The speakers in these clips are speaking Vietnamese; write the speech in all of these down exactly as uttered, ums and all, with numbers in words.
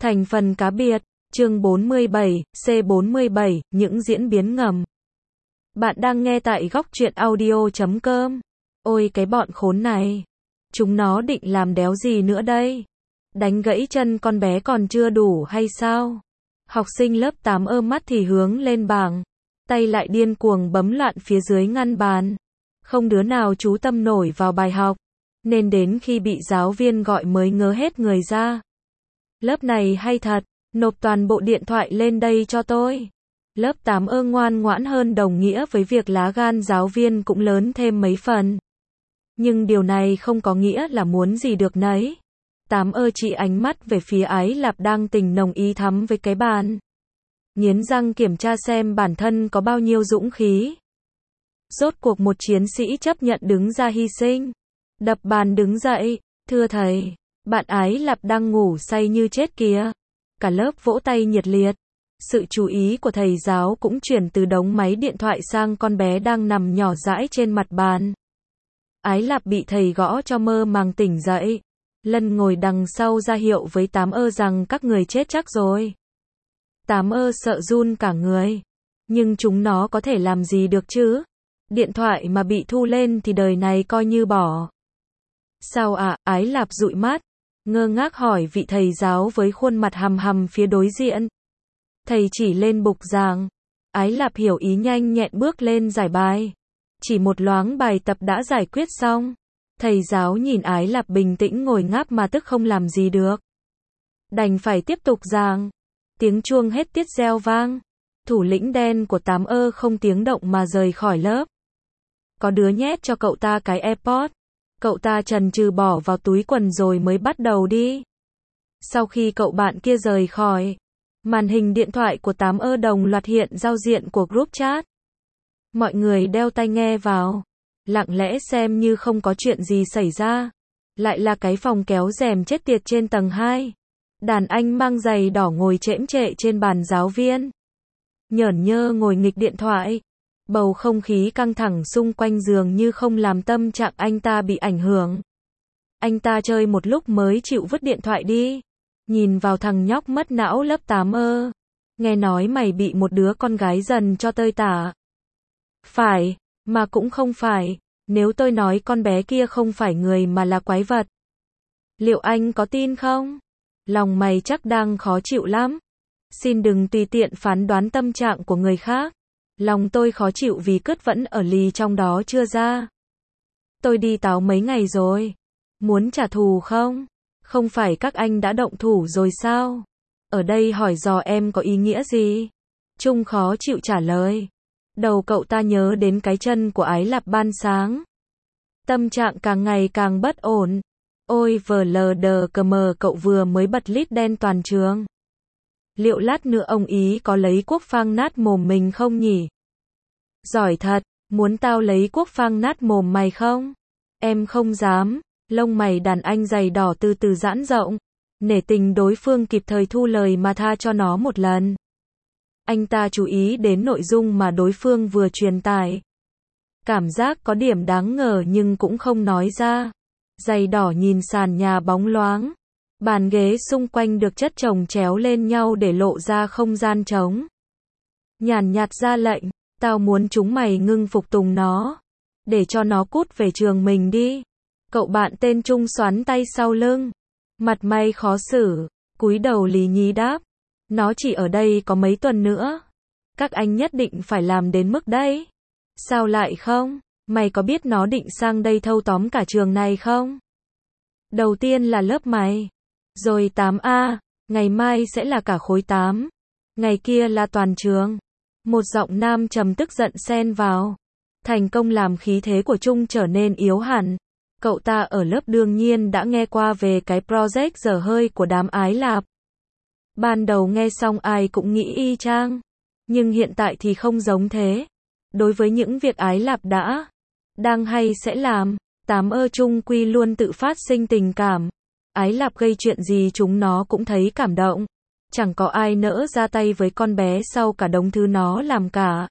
Thành phần cá biệt, chương bốn mươi bảy, C bốn mươi bảy, những diễn biến ngầm. Bạn đang nghe tại góc truyện audio chấm com. Ôi cái bọn khốn này. Chúng nó định làm đéo gì nữa đây? Đánh gãy chân con bé còn chưa đủ hay sao? Học sinh lớp tám ơ mắt thì hướng lên bảng. Tay lại điên cuồng bấm loạn phía dưới ngăn bàn. Không đứa nào chú tâm nổi vào bài học. Nên đến khi bị giáo viên gọi mới ngớ hết người ra. Lớp này hay thật, nộp toàn bộ điện thoại lên đây cho tôi. Lớp tám ơ ngoan ngoãn hơn đồng nghĩa với việc lá gan giáo viên cũng lớn thêm mấy phần. Nhưng điều này không có nghĩa là muốn gì được nấy. Tám ơ chỉ ánh mắt về phía Ái Lạp đang tình nồng ý thắm với cái bàn. Nghiến răng kiểm tra xem bản thân có bao nhiêu dũng khí. Rốt cuộc một chiến sĩ chấp nhận đứng ra hy sinh. Đập bàn đứng dậy, thưa thầy, bạn Ái Lạp đang ngủ say như chết kìa. Cả lớp vỗ tay nhiệt liệt. Sự chú ý của thầy giáo cũng chuyển từ đống máy điện thoại sang con bé đang nằm nhỏ dãi trên mặt bàn. Ái Lạp bị thầy gõ cho mơ màng tỉnh dậy. Lân ngồi đằng sau ra hiệu với tám ơ rằng các người chết chắc rồi. Tám ơ sợ run cả người. Nhưng chúng nó có thể làm gì được chứ? Điện thoại mà bị thu lên thì đời này coi như bỏ. Sao ạ? À? Ái Lạp dụi mắt, ngơ ngác hỏi vị thầy giáo với khuôn mặt hằm hằm phía đối diện. Thầy chỉ lên bục giảng. Ái Lạp hiểu ý nhanh nhẹn bước lên giải bài. Chỉ một loáng bài tập đã giải quyết xong. Thầy giáo nhìn Ái Lạp bình tĩnh ngồi ngáp mà tức không làm gì được. Đành phải tiếp tục giảng. Tiếng chuông hết tiết reo vang. Thủ lĩnh đen của tám ơ không tiếng động mà rời khỏi lớp. Có đứa nhét cho cậu ta cái AirPod. Cậu ta chần chừ bỏ vào túi quần rồi mới bắt đầu đi. Sau khi cậu bạn kia rời khỏi, màn hình điện thoại của tám ơ đồng loạt hiện giao diện của group chat. Mọi người đeo tai nghe vào, lặng lẽ xem như không có chuyện gì xảy ra. Lại là cái phòng kéo rèm chết tiệt trên tầng hai. Đàn anh mang giày đỏ ngồi chễm chệ trên bàn giáo viên. Nhởn nhơ ngồi nghịch điện thoại. Bầu không khí căng thẳng xung quanh dường như không làm tâm trạng anh ta bị ảnh hưởng. Anh ta chơi một lúc mới chịu vứt điện thoại đi. Nhìn vào thằng nhóc mất não lớp tám ơ. Nghe nói mày bị một đứa con gái dần cho tơi tả. Phải, mà cũng không phải. Nếu tôi nói con bé kia không phải người mà là quái vật. Liệu anh có tin không? Lòng mày chắc đang khó chịu lắm. Xin đừng tùy tiện phán đoán tâm trạng của người khác. Lòng tôi khó chịu vì cứt vẫn ở lì trong đó chưa ra. Tôi đi táo mấy ngày rồi. Muốn trả thù không? Không phải các anh đã động thủ rồi sao? Ở đây hỏi dò em có ý nghĩa gì? Trung khó chịu trả lời. Đầu cậu ta nhớ đến cái chân của Ái Lạp ban sáng. Tâm trạng càng ngày càng bất ổn. Ôi vờ lờ đờ cờ mờ cậu vừa mới bật lít đen toàn trường. Liệu lát nữa ông ý có lấy cuốc phang nát mồm mình không nhỉ? Giỏi thật, muốn tao lấy cuốc phang nát mồm mày không? Em không dám. Lông mày đàn anh dày đỏ từ từ giãn rộng. Nể tình đối phương kịp thời thu lời mà tha cho nó một lần. Anh ta chú ý đến nội dung mà đối phương vừa truyền tải. Cảm giác có điểm đáng ngờ nhưng cũng không nói ra. Dày đỏ nhìn sàn nhà bóng loáng. Bàn ghế xung quanh được chất chồng chéo lên nhau để lộ ra không gian trống. Nhàn nhạt ra lệnh, tao muốn chúng mày ngưng phục tùng nó. Để cho nó cút về trường mình đi. Cậu bạn tên Trung xoắn tay sau lưng. Mặt mày khó xử, cúi đầu lì nhí đáp. Nó chỉ ở đây có mấy tuần nữa. Các anh nhất định phải làm đến mức đấy. Sao lại không? Mày có biết nó định sang đây thâu tóm cả trường này không? Đầu tiên là lớp mày. Rồi tám A, ngày mai sẽ là cả khối tám. Ngày kia là toàn trường. Một giọng nam trầm tức giận xen vào. Thành công làm khí thế của Trung trở nên yếu hẳn. Cậu ta ở lớp đương nhiên đã nghe qua về cái project dở hơi của đám Ái Lạp. Ban đầu nghe xong ai cũng nghĩ y chang. Nhưng hiện tại thì không giống thế. Đối với những việc Ái Lạp đã, đang hay sẽ làm, tám ơ Trung quy luôn tự phát sinh tình cảm. Ái Lạp gây chuyện gì chúng nó cũng thấy cảm động. Chẳng có ai nỡ ra tay với con bé sau cả đống thứ nó làm cả.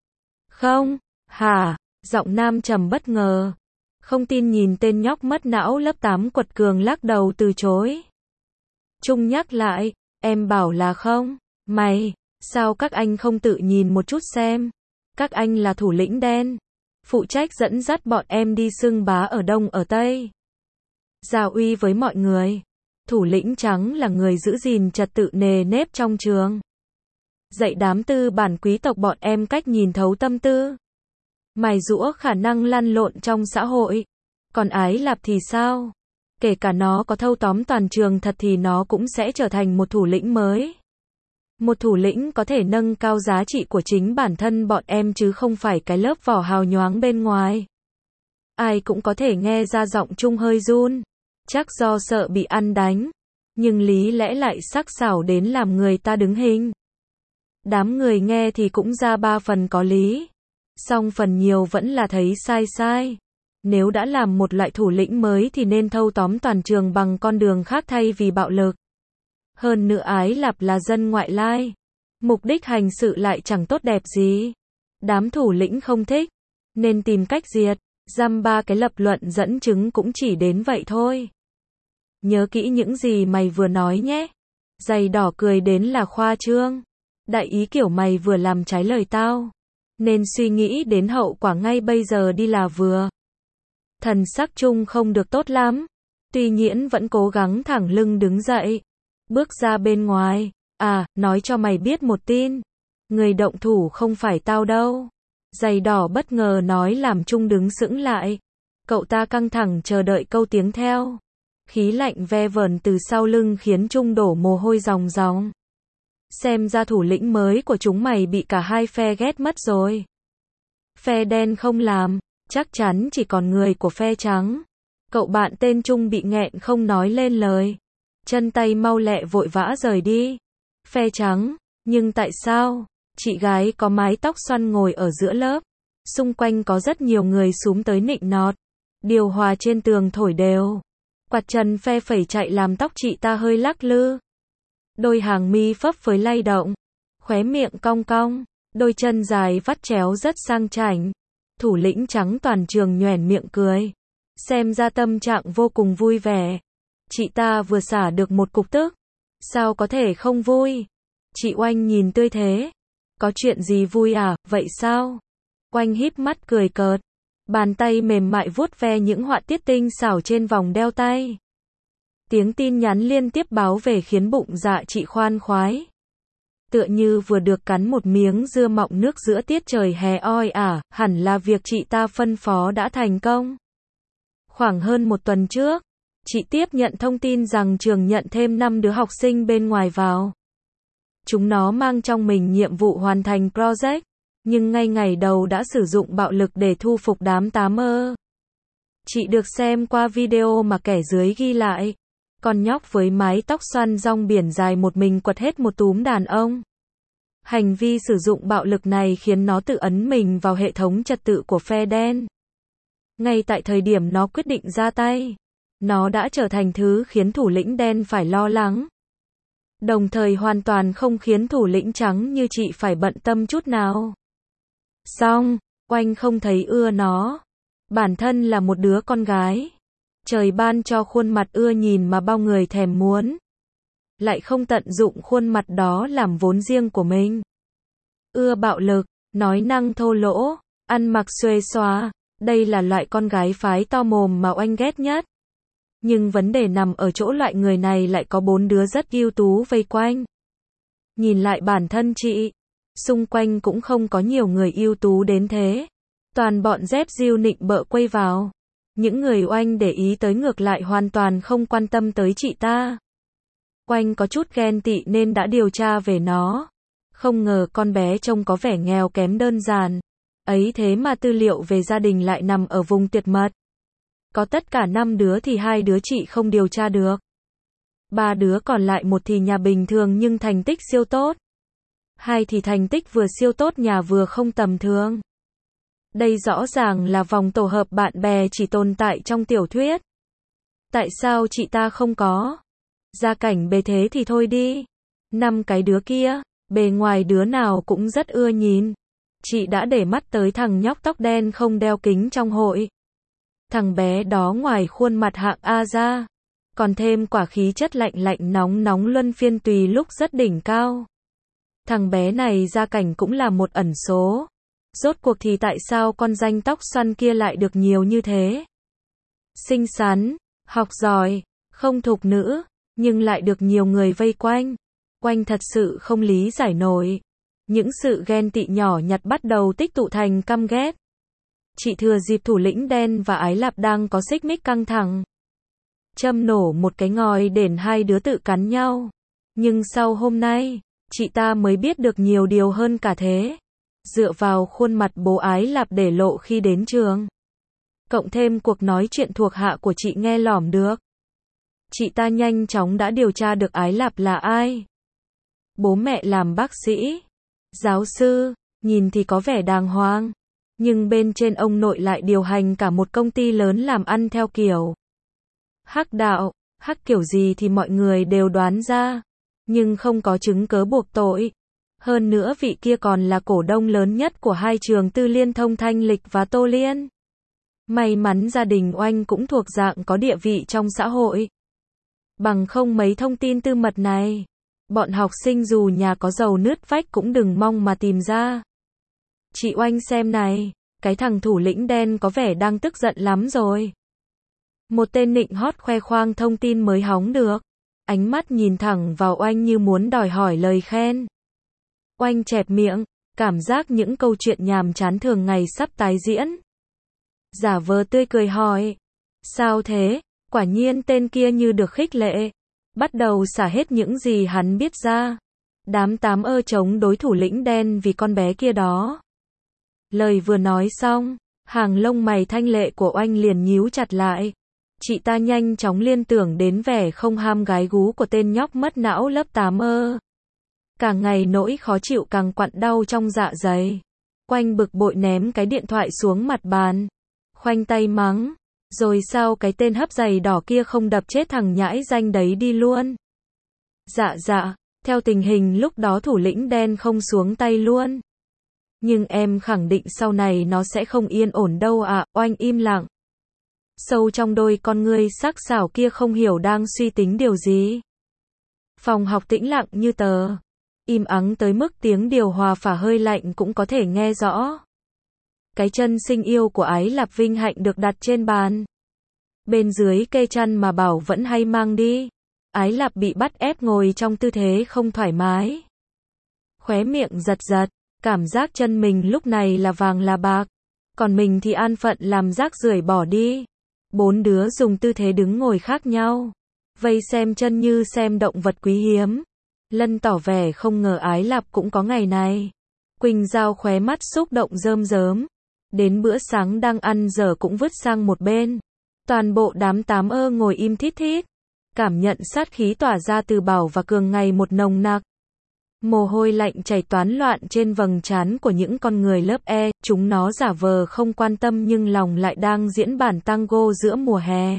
Không, hả? Giọng nam trầm bất ngờ. Không tin nhìn tên nhóc mất não lớp tám quật cường lắc đầu từ chối. Trung nhắc lại, Em bảo là không. Mày, sao các anh không tự nhìn một chút xem? Các anh là thủ lĩnh đen, phụ trách dẫn dắt bọn em đi xưng bá ở Đông ở Tây. Gia uy với mọi người. Thủ lĩnh trắng là người giữ gìn trật tự nề nếp trong trường. Dạy đám tư bản quý tộc bọn em cách nhìn thấu tâm tư. Mài giũa khả năng lăn lộn trong xã hội. Còn Ái Lạp thì sao? Kể cả nó có thâu tóm toàn trường thật thì nó cũng sẽ trở thành một thủ lĩnh mới. Một thủ lĩnh có thể nâng cao giá trị của chính bản thân bọn em chứ không phải cái lớp vỏ hào nhoáng bên ngoài. Ai cũng có thể nghe ra giọng Trung hơi run. Chắc do sợ bị ăn đánh. Nhưng lý lẽ lại sắc sảo đến làm người ta đứng hình. Đám người nghe thì cũng ra ba phần có lý. Song phần nhiều vẫn là thấy sai sai. Nếu đã làm một loại thủ lĩnh mới thì nên thâu tóm toàn trường bằng con đường khác thay vì bạo lực. Hơn nữa Ái Lạp là dân ngoại lai. Mục đích hành sự lại chẳng tốt đẹp gì. Đám thủ lĩnh không thích. Nên tìm cách diệt. Dăm ba cái lập luận dẫn chứng cũng chỉ đến vậy thôi. Nhớ kỹ những gì mày vừa nói nhé. Giày đỏ cười đến là khoa trương. Đại ý kiểu mày vừa làm trái lời tao. Nên suy nghĩ đến hậu quả ngay bây giờ đi là vừa. Thần sắc Trung không được tốt lắm. Tuy nhiên vẫn cố gắng thẳng lưng đứng dậy. Bước ra bên ngoài. À, nói cho mày biết một tin. Người động thủ không phải tao đâu. Giày đỏ bất ngờ nói làm Trung đứng sững lại. Cậu ta căng thẳng chờ đợi câu tiếng theo. Khí lạnh ve vờn từ sau lưng khiến Trung đổ mồ hôi ròng ròng. Xem ra thủ lĩnh mới của chúng mày bị cả hai phe ghét mất rồi. Phe đen không làm, chắc chắn chỉ còn người của phe trắng. Cậu bạn tên Trung bị nghẹn không nói lên lời. Chân tay mau lẹ vội vã rời đi. Phe trắng, nhưng tại sao? Chị gái có mái tóc xoăn ngồi ở giữa lớp. Xung quanh có rất nhiều người xúm tới nịnh nọt. Điều hòa trên tường thổi đều. Quạt trần phe phẩy chạy làm tóc chị ta hơi lắc lư. Đôi hàng mi phấp phới lay động. Khóe miệng cong cong. Đôi chân dài vắt chéo rất sang chảnh. Thủ lĩnh trắng toàn trường nhoẻn miệng cười. Xem ra tâm trạng vô cùng vui vẻ. Chị ta vừa xả được một cục tức. Sao có thể không vui? Chị Oanh nhìn tươi thế. Có chuyện gì vui à, vậy sao? Oanh híp mắt cười cợt. Bàn tay mềm mại vuốt ve những họa tiết tinh xảo trên vòng đeo tay. Tiếng tin nhắn liên tiếp báo về khiến bụng dạ chị khoan khoái. Tựa như vừa được cắn một miếng dưa mọng nước giữa tiết trời hè oi ả, hẳn là việc chị ta phân phó đã thành công. Khoảng hơn một tuần trước, chị tiếp nhận thông tin rằng trường nhận thêm năm đứa học sinh bên ngoài vào. Chúng nó mang trong mình nhiệm vụ hoàn thành project, nhưng ngay ngày đầu đã sử dụng bạo lực để thu phục đám tám ơ. Chị được xem qua video mà kẻ dưới ghi lại. Con nhóc với mái tóc xoăn rong biển dài một mình quật hết một túm đàn ông. Hành vi sử dụng bạo lực này khiến nó tự ấn mình vào hệ thống trật tự của phe đen. Ngay tại thời điểm nó quyết định ra tay, nó đã trở thành thứ khiến thủ lĩnh đen phải lo lắng. Đồng thời hoàn toàn không khiến thủ lĩnh trắng như chị phải bận tâm chút nào. Xong, Oanh không thấy ưa nó. Bản thân là một đứa con gái. Trời ban cho khuôn mặt ưa nhìn mà bao người thèm muốn. Lại không tận dụng khuôn mặt đó làm vốn riêng của mình. Ưa bạo lực, nói năng thô lỗ, ăn mặc xuề xóa. Đây là loại con gái phái to mồm mà Oanh ghét nhất. Nhưng vấn đề nằm ở chỗ loại người này lại có bốn đứa rất ưu tú vây quanh. Nhìn lại bản thân chị, xung quanh cũng không có nhiều người ưu tú đến thế. Toàn bọn dép diêu nịnh bợ quay vào. Những người Oanh để ý tới ngược lại hoàn toàn không quan tâm tới chị ta. Oanh có chút ghen tị nên đã điều tra về nó. Không ngờ con bé trông có vẻ nghèo kém đơn giản. Ấy thế mà tư liệu về gia đình lại nằm ở vùng tuyệt mật. Có tất cả năm đứa thì hai đứa chị không điều tra được. Ba đứa còn lại một thì nhà bình thường nhưng thành tích siêu tốt. Hai thì thành tích vừa siêu tốt nhà vừa không tầm thường. Đây rõ ràng là vòng tổ hợp bạn bè chỉ tồn tại trong tiểu thuyết. Tại sao chị ta không có? Gia cảnh bề thế thì thôi đi. Năm cái đứa kia, bề ngoài đứa nào cũng rất ưa nhìn. Chị đã để mắt tới thằng nhóc tóc đen không đeo kính trong hội. Thằng bé đó ngoài khuôn mặt hạng A ra, còn thêm quả khí chất lạnh lạnh nóng nóng luân phiên tùy lúc rất đỉnh cao. Thằng bé này gia cảnh cũng là một ẩn số. Rốt cuộc thì tại sao con danh tóc xoăn kia lại được nhiều như thế? Xinh xắn, học giỏi, không thục nữ, nhưng lại được nhiều người vây quanh. Quanh thật sự không lý giải nổi. Những sự ghen tị nhỏ nhặt bắt đầu tích tụ thành căm ghét. Chị thừa dịp thủ lĩnh đen và Ái Lạp đang có xích mích căng thẳng, châm nổ một cái ngòi để hai đứa tự cắn nhau. Nhưng sau hôm nay, chị ta mới biết được nhiều điều hơn cả thế. Dựa vào khuôn mặt bố Ái Lạp để lộ khi đến trường, cộng thêm cuộc nói chuyện thuộc hạ của chị nghe lỏm được, chị ta nhanh chóng đã điều tra được Ái Lạp là ai. Bố mẹ làm bác sĩ, giáo sư, nhìn thì có vẻ đàng hoàng, nhưng bên trên ông nội lại điều hành cả một công ty lớn làm ăn theo kiểu hắc đạo. Hắc kiểu gì thì mọi người đều đoán ra, nhưng không có chứng cớ buộc tội. Hơn nữa vị kia còn là cổ đông lớn nhất của hai trường tư Liên Thông Thanh Lịch và Tô Liên. May mắn gia đình Oanh cũng thuộc dạng có địa vị trong xã hội. Bằng không mấy thông tin tư mật này, bọn học sinh dù nhà có giàu nứt vách cũng đừng mong mà tìm ra. Chị Oanh xem này, cái thằng thủ lĩnh đen có vẻ đang tức giận lắm rồi. Một tên nịnh hót khoe khoang thông tin mới hóng được. Ánh mắt nhìn thẳng vào Oanh như muốn đòi hỏi lời khen. Oanh chẹp miệng, cảm giác những câu chuyện nhàm chán thường ngày sắp tái diễn. Giả vờ tươi cười hỏi. Sao thế? Quả nhiên tên kia như được khích lệ. Bắt đầu xả hết những gì hắn biết ra. Đám tám ơ chống đối thủ lĩnh đen vì con bé kia đó. Lời vừa nói xong, hàng lông mày thanh lệ của Oanh liền nhíu chặt lại. Chị ta nhanh chóng liên tưởng đến vẻ không ham gái gú của tên nhóc mất não lớp tám ơ. Cả ngày nỗi khó chịu càng quặn đau trong dạ dày. Oanh bực bội ném cái điện thoại xuống mặt bàn. Khoanh tay mắng. Rồi sao cái tên hấp giày đỏ kia không đập chết thằng nhãi danh đấy đi luôn? Dạ dạ, theo tình hình lúc đó thủ lĩnh đen không xuống tay luôn. Nhưng em khẳng định sau này nó sẽ không yên ổn đâu ạ. À. Oanh im lặng. Sâu trong đôi con ngươi sắc sảo kia không hiểu đang suy tính điều gì. Phòng học tĩnh lặng như tờ. Im ắng tới mức tiếng điều hòa phả hơi lạnh cũng có thể nghe rõ. Cái chân xinh yêu của Ái Lạp vinh hạnh được đặt trên bàn. Bên dưới cây chăn mà Bảo vẫn hay mang đi. Ái Lạp bị bắt ép ngồi trong tư thế không thoải mái. Khóe miệng giật giật, cảm giác chân mình lúc này là vàng là bạc. Còn mình thì an phận làm rác rưởi bỏ đi. Bốn đứa dùng tư thế đứng ngồi khác nhau. Vây xem chân như xem động vật quý hiếm. Lân tỏ vẻ không ngờ Ái Lạp cũng có ngày này. Quỳnh Giao khóe mắt xúc động rơm rớm. Đến bữa sáng đang ăn giờ cũng vứt sang một bên. Toàn bộ đám tám ơ ngồi im thít thít. Cảm nhận sát khí tỏa ra từ Bảo và Cường ngày một nồng nặc. Mồ hôi lạnh chảy toán loạn trên vầng trán của những con người lớp E. Chúng nó giả vờ không quan tâm nhưng lòng lại đang diễn bản tango giữa mùa hè.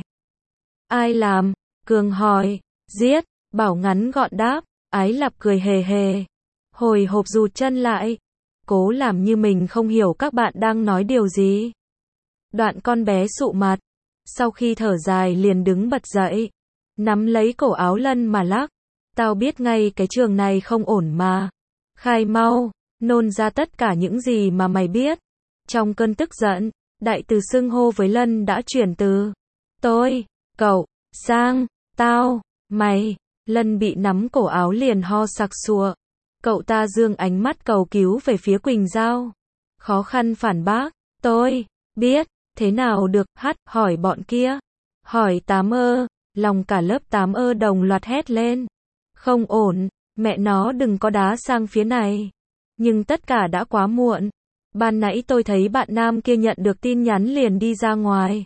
Ai làm? Cường hỏi. Giết. Bảo ngắn gọn đáp. Ái Lạp cười hề hề. Hồi hộp rụt chân lại. Cố làm như mình không hiểu các bạn đang nói điều gì. Đoạn con bé sụ mặt. Sau khi thở dài liền đứng bật dậy. Nắm lấy cổ áo Lân mà lắc. Tao biết ngay cái trường này không ổn mà. Khai mau. Nôn ra tất cả những gì mà mày biết. Trong cơn tức giận, đại từ xưng hô với Lân đã chuyển từ tôi, cậu, sang, tao, mày. Lân bị nắm cổ áo liền ho sặc sụa. Cậu ta dương ánh mắt cầu cứu về phía Quỳnh Giao. Khó khăn phản bác. Tôi biết. Thế nào được? Hắt hỏi bọn kia. Hỏi tám ơ. Lòng cả lớp tám ơ đồng loạt hét lên. Không ổn. Mẹ nó đừng có đá sang phía này. Nhưng tất cả đã quá muộn. Ban nãy tôi thấy bạn nam kia nhận được tin nhắn liền đi ra ngoài.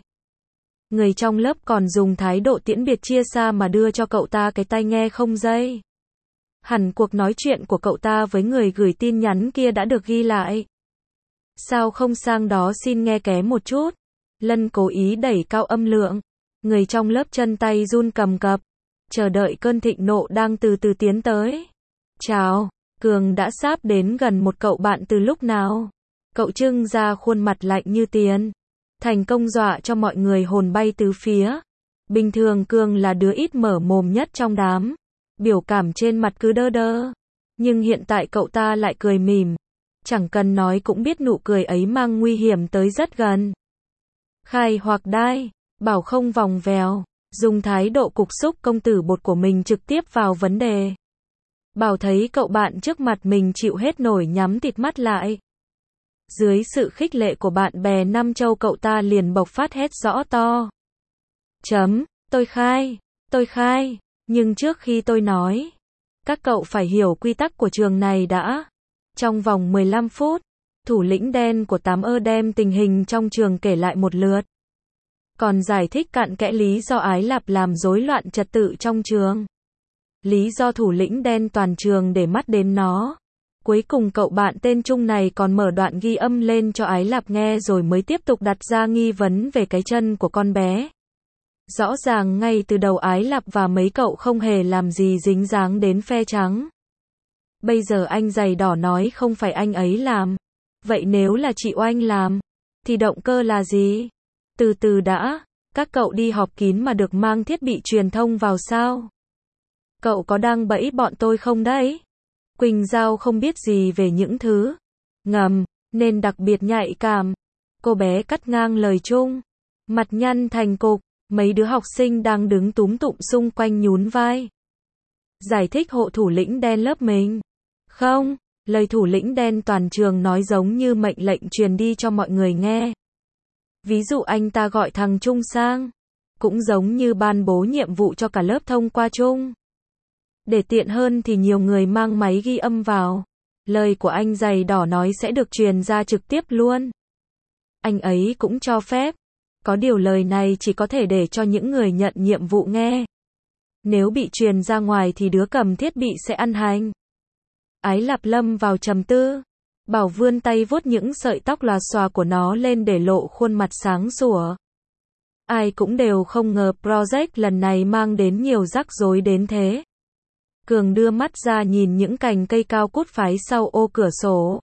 Người trong lớp còn dùng thái độ tiễn biệt chia xa mà đưa cho cậu ta cái tai nghe không dây. Hẳn cuộc nói chuyện của cậu ta với người gửi tin nhắn kia đã được ghi lại. Sao không sang đó xin nghe ké một chút? Lân cố ý đẩy cao âm lượng. Người trong lớp chân tay run cầm cập. Chờ đợi cơn thịnh nộ đang từ từ tiến tới. Chào, Cường đã sáp đến gần một cậu bạn từ lúc nào? Cậu trưng ra khuôn mặt lạnh như tiền. Thành công dọa cho mọi người hồn bay tứ phía. Bình thường Cường là đứa ít mở mồm nhất trong đám. Biểu cảm trên mặt cứ đơ đơ. Nhưng hiện tại cậu ta lại cười mỉm. Chẳng cần nói cũng biết nụ cười ấy mang nguy hiểm tới rất gần. Khai hoặc đai, Bảo không vòng vèo, dùng thái độ cục xúc công tử bột của mình trực tiếp vào vấn đề. Bảo thấy cậu bạn trước mặt mình chịu hết nổi nhắm tịt mắt lại. Dưới sự khích lệ của bạn bè năm châu cậu ta liền bộc phát hét rõ to. Chấm, tôi khai, tôi khai, nhưng trước khi tôi nói, các cậu phải hiểu quy tắc của trường này đã. Trong vòng mười lăm phút, thủ lĩnh đen của tám ơ đem tình hình trong trường kể lại một lượt. Còn giải thích cặn kẽ lý do Ái Lạp làm rối loạn trật tự trong trường. Lý do thủ lĩnh đen toàn trường để mắt đến nó. Cuối cùng cậu bạn tên Trung này còn mở đoạn ghi âm lên cho Ái Lạp nghe rồi mới tiếp tục đặt ra nghi vấn về cái chân của con bé. Rõ ràng ngay từ đầu Ái Lạp và mấy cậu không hề làm gì dính dáng đến phe trắng. Bây giờ anh giày đỏ nói không phải anh ấy làm. Vậy nếu là chị Oanh làm, thì động cơ là gì? Từ từ đã, các cậu đi họp kín mà được mang thiết bị truyền thông vào sao? Cậu có đang bẫy bọn tôi không đấy? Quỳnh Giao không biết gì về những thứ ngầm, nên đặc biệt nhạy cảm. Cô bé cắt ngang lời Trung. Mặt nhăn thành cục, mấy đứa học sinh đang đứng túm tụm xung quanh nhún vai. Giải thích hộ thủ lĩnh đen lớp mình. Không, lời thủ lĩnh đen toàn trường nói giống như mệnh lệnh truyền đi cho mọi người nghe. Ví dụ anh ta gọi thằng Trung sang, cũng giống như ban bố nhiệm vụ cho cả lớp thông qua Trung. Để tiện hơn thì nhiều người mang máy ghi âm vào. Lời của anh giày đỏ nói sẽ được truyền ra trực tiếp luôn. Anh ấy cũng cho phép. Có điều lời này chỉ có thể để cho những người nhận nhiệm vụ nghe. Nếu bị truyền ra ngoài thì đứa cầm thiết bị sẽ ăn hành. Ái Lạp lâm vào trầm tư. Bảo vươn tay vuốt những sợi tóc lòa xòa của nó lên để lộ khuôn mặt sáng sủa. Ai cũng đều không ngờ project lần này mang đến nhiều rắc rối đến thế. Cường đưa mắt ra nhìn những cành cây cao cút phái sau ô cửa sổ.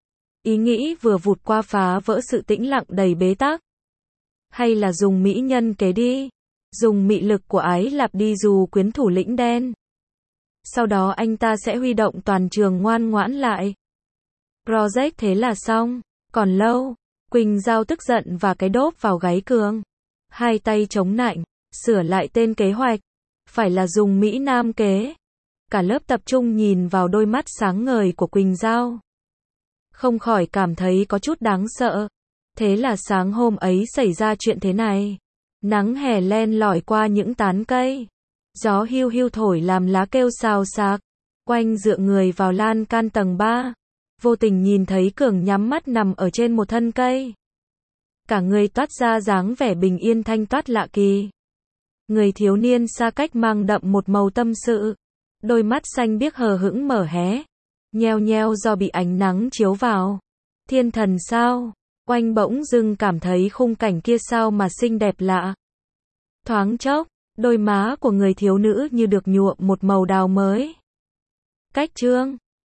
Ý nghĩ vừa vụt qua phá vỡ sự tĩnh lặng đầy bế tắc. Hay là dùng mỹ nhân kế đi. Dùng mị lực của Ái Lạp đi dù quyến thủ lĩnh đen. Sau đó anh ta sẽ huy động toàn trường ngoan ngoãn lại. Project thế là xong. Còn lâu. Quỳnh Giao tức giận và cái đốp vào gáy Cường. Hai tay chống nạnh. Sửa lại tên kế hoạch. Phải là dùng Mỹ Nam kế. Cả lớp tập trung nhìn vào đôi mắt sáng ngời của Quỳnh Giao. Không khỏi cảm thấy có chút đáng sợ. Thế là sáng hôm ấy xảy ra chuyện thế này. Nắng hè len lỏi qua những tán cây. Gió hiu hiu thổi làm lá kêu xào xạc. Oanh dựa người vào lan can tầng ba. Vô tình nhìn thấy Cường nhắm mắt nằm ở trên một thân cây. Cả người toát ra dáng vẻ bình yên thanh toát lạ kỳ. Người thiếu niên xa cách mang đậm một màu tâm sự. Đôi mắt xanh biếc hờ hững mở hé. Nheo nheo do bị ánh nắng chiếu vào. Thiên thần sao? Oanh bỗng dưng cảm thấy khung cảnh kia sao mà xinh đẹp lạ. Thoáng chốc, đôi má của người thiếu nữ như được nhuộm một màu đào mới. Cách chương